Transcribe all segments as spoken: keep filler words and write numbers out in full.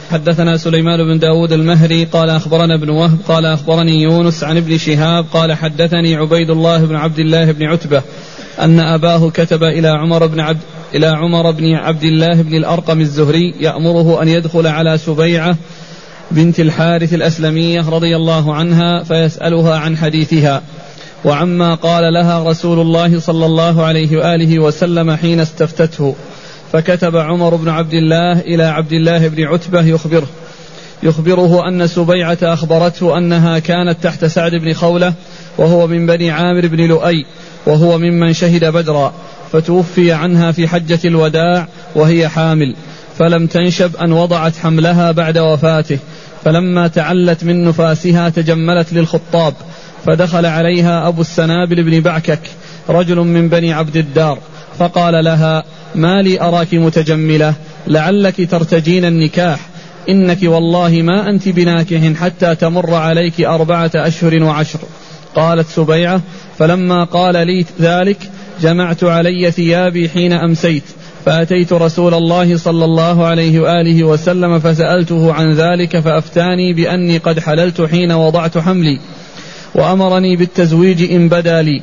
حدثنا سليمان بن داود المهري قال أخبرنا ابن وهب قال أخبرني يونس عن ابن شهاب قال حدثني عبيد الله بن عبد الله بن عتبة أن أباه كتب إلى عمر بن عبد إلى عمر بن عبد الله بن الأرقم الزهري يأمره أن يدخل على سبيعة بنت الحارث الأسلمية رضي الله عنها فيسألها عن حديثها وعما قال لها رسول الله صلى الله عليه وآله وسلم حين استفتته. فكتب عمر بن عبد الله إلى عبد الله بن عتبة يخبره يخبره أن سبيعة أخبرته أنها كانت تحت سعد بن خولة وهو من بني عامر بن لؤي وهو ممن شهد بدرا، فتوفي عنها في حجة الوداع وهي حامل، فلم تنشب أن وضعت حملها بعد وفاته، فلما تعلت من نفاسها تجملت للخطاب، فدخل عليها أبو السنابل بن بعكك رجل من بني عبد الدار فقال لها: ما لي أراك متجملة؟ لعلك ترتجين النكاح، إنك والله ما أنت بناكح حتى تمر عليك أربعة أشهر وعشر. قالت سبيعة: فلما قال لي ذلك جمعت علي ثيابي حين أمسيت، فأتيت رسول الله صلى الله عليه وآله وسلم فسألته عن ذلك فأفتاني بأني قد حللت حين وضعت حملي، وأمرني بالتزويج إن بدا لي.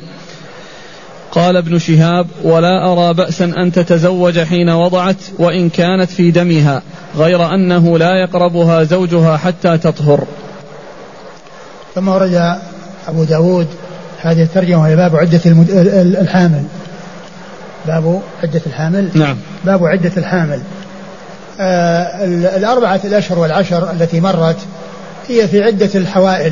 قال ابن شهاب: ولا أرى بأسا أن تتزوج حين وضعت وإن كانت في دمها، غير أنه لا يقربها زوجها حتى تطهر. ثم ورد أبو داود هذه الترجمة وهي باب عدة الحامل. باب عدة الحامل. نعم. باب عدة الحامل. آه الأربعة الأشهر والعشر التي مرت هي في عدة الحوائل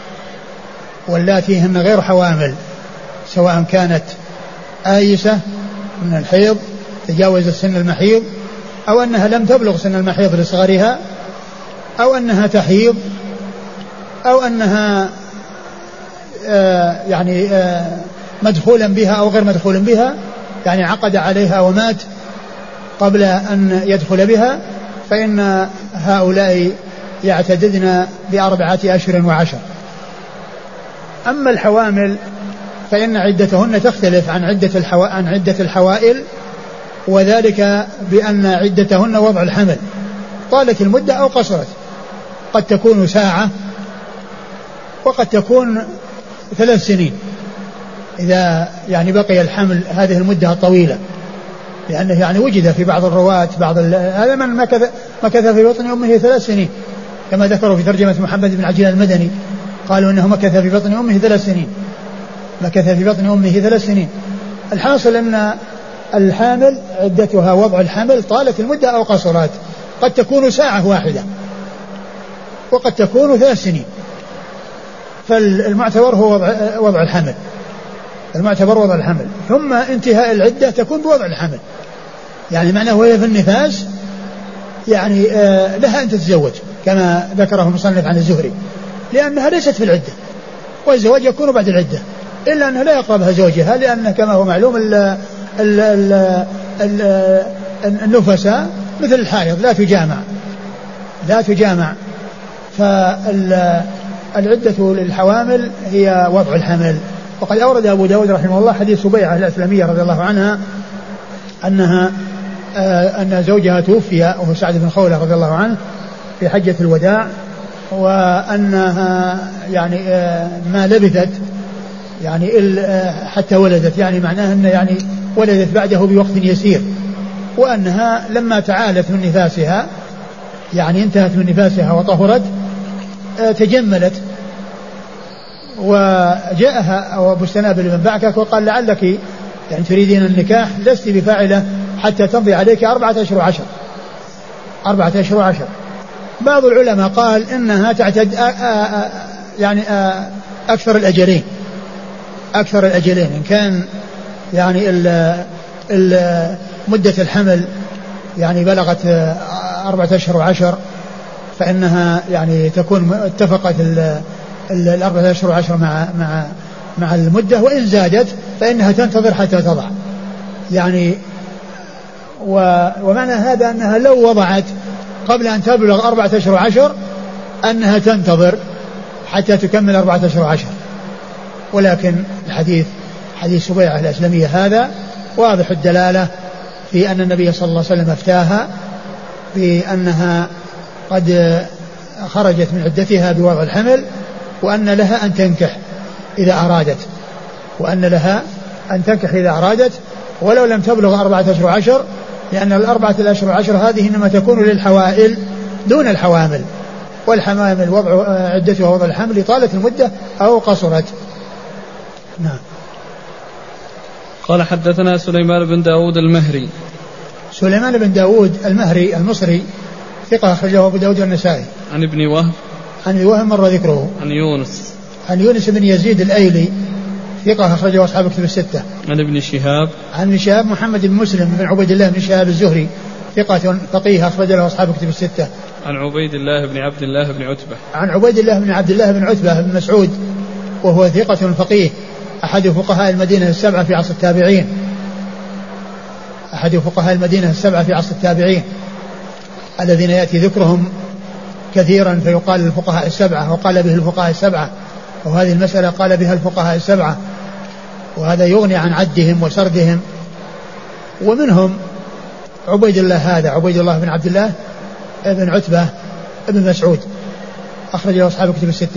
واللاتي هن غير حوامل، سواء كانت آيسة من الحيض تجاوز سن المحيض، أو أنها لم تبلغ سن المحيض لصغرها، أو أنها تحيض، أو أنها آه يعني آه مدخولا بها أو غير مدخول بها، يعني عقد عليها ومات قبل أن يدخل بها، فإن هؤلاء يعتددن بأربعة أشهر وعشر. أما الحوامل فإن عدتهن تختلف عن عدة, الحوا... عن عدة الحوائل، وذلك بأن عدتهن وضع الحمل، طالت المدة أو قصرت، قد تكون ساعة وقد تكون ثلاث سنين إذا يعني بقي الحمل هذه المدة الطويلة، لأنه يعني وجد في بعض الرواة بعض هذا من مكث, مكث في بطن أمه ثلاث سنين، كما ذكروا في ترجمة محمد بن عجلان المدني، قالوا إنه مكث في بطن أمه ثلاث سنين مكث في بطن أمه ثلاث سنين. الحاصل أن الحامل عدتها وضع الحمل، طالت المدة أو قصرت، قد تكون ساعة واحدة وقد تكون ثلاث سنين، فالمعتبر هو وضع, وضع الحمل المعتبر وضع الحمل، ثم انتهاء العدة تكون بوضع الحمل، يعني معناه وهي في النفاس يعني آه لها أن تتزوج كما ذكره المصنف عن الزهري، لأنها ليست في العدة، والزواج يكون بعد العدة، إلا أنها لا يقربها زوجها، لأن كما هو معلوم ال ال ال ال النفساء مثل الحائض لا تجامع لا تجامع فالعدة للحوامل هي وضع الحمل. وقد أورد أبو داود رحمه الله حديث سبيعة الأسلمية رضي الله عنها أنها آه أن زوجها توفي وهو سعد بن خولة رضي الله عنه في حجة الوداع، وأنها يعني آه ما لبثت يعني آه حتى ولدت، يعني معناها أن يعني ولدت بعده بوقت يسير، وأنها لما تعالت من نفاسها يعني انتهت من نفاسها وطهرت آه تجملت، وجاءها أبو السنابل بن بعكك وقال: لعلك يعني تريدين النكاح، لست بفاعلة حتى تمضي عليك أربعة أشهر وعشر أربعة أشهر وعشر. بعض العلماء قال إنها تعتد آآ آآ يعني آآ أكثر الأجلين أكثر الأجلين إن كان يعني ال ال مدة الحمل يعني بلغت أربعة أشهر وعشر، فإنها يعني تكون اتفقت الأربعة أشهر وعشر مع مع مع المدة، وإن زادت فإنها تنتظر حتى تضع يعني. ومعنى هذا أنها لو وضعت قبل أن تبلغ أربعة أشهر وعشر أنها تنتظر حتى تكمل أربعة أشهر وعشر. ولكن الحديث حديث سبيعة الأسلمية هذا واضح الدلالة في أن النبي صلى الله عليه وسلم افتاها بأنها قد خرجت من عدتها بوضع الحمل، وأن لها أن تنكح إذا أرادت وأن لها أن تنكح إذا أرادت ولو لم تبلغ أربعة أشهر وعشر، لأن الأربعة الأشهر وعشر هذه إنما تكون للحوائل دون الحوامل، والحمامل وضع عدتها وضع الحمل طالت المدة أو قصرت. نعم. قال حدثنا سليمان بن داود المهري. سليمان بن داود المهري المصري ثقة أخرجه أبو داود والنسائي. عن ابن وهب. عن ابن وهب مر ذكره. عن يونس. عن يونس بن يزيد الأيلي ثقة أخرجه أصحاب كتب الستة. عن ابن شهاب. عن ابن شهاب محمد بن مسلم بن عبيد الله بن شهاب الزهري ثقة فقيه أخرج له أصحاب كتب الستة. عن عبيد الله بن عبد الله بن عتبة. عن عبيد الله بن عبد الله بن عتبة بن مسعود وهو ثقة فقيه أحد فقهاء المدينة السبعة في عصر التابعين أحد فقهاء المدينة السبعة في عصر التابعين الذين يأتي ذكرهم كثيرا فيقال الفقهاء السبعة وقال به الفقهاء السبعة، وهذه المسألة قال بها الفقهاء السبعة، وهذا يغني عن عدهم وسردهم. ومنهم عبيد الله هذا عبيد الله بن عبد الله بن عتبة بن مسعود أخرج له أصحاب كتب الستة.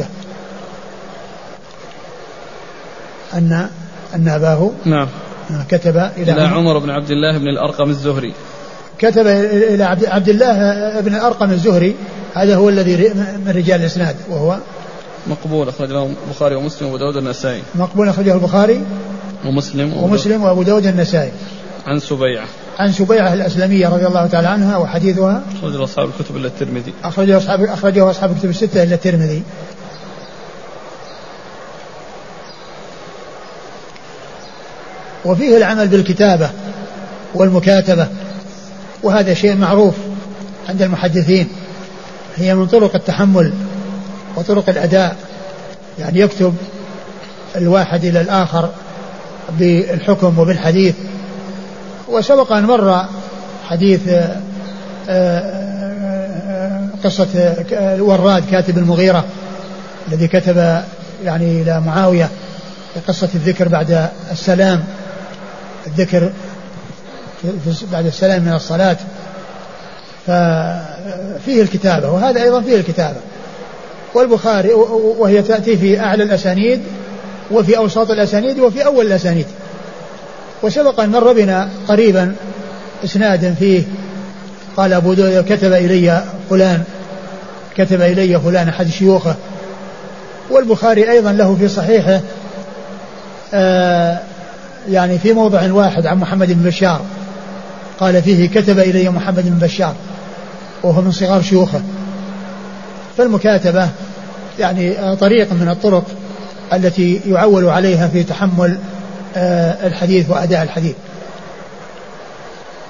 أن أن أباه نعم كتب إلى, إلى عمر بن عبد الله بن الأرقم الزهري. كتب إلى عبد الله بن الأرقم الزهري، هذا هو الذي من رجال الإسناد وهو مقبول أخرج له البخاري ومسلم وأبو داود والنسائي. مقبول أخرجه البخاري ومسلم ومسلم وأبو داود والنسائي. عن سبيعة. عن سبيعة الأسلمية رضي الله تعالى عنها وحديثها أخرجه أصحاب الكتب إلا الترمذي. أخرجه أصحاب أخرجه أصحاب الكتب الستة إلا الترمذي. وفيه العمل بالكتابة والمكاتبة، وهذا شيء معروف عند المحدثين، هي من طرق التحمل وطرق الأداء، يعني يكتب الواحد إلى الآخر بالحكم وبالحديث. وسبق أن مر حديث قصة الوراد كاتب المغيرة الذي كتب يعني إلى معاوية قصة الذكر بعد السلام، الذكر بعد السلام من الصلاة، ففيه الكتابة، وهذا أيضا فيه الكتابة. والبخاري وهي تأتي في أعلى الأسانيد وفي أوساط الأسانيد وفي أول الأسانيد. وسبق أن مر بنا قريبا إسناد فيه قال أبو داود كتب إلي فلان كتب إلي فلان أحد شيوخه. والبخاري أيضا له في صحيحه آه يعني في موضع واحد عن محمد بن بشار قال فيه كتب إلي محمد بن بشار وهو من صغار شيوخه. فالمكاتبة يعني طريق من الطرق التي يعول عليها في تحمل آه الحديث وأداء الحديث.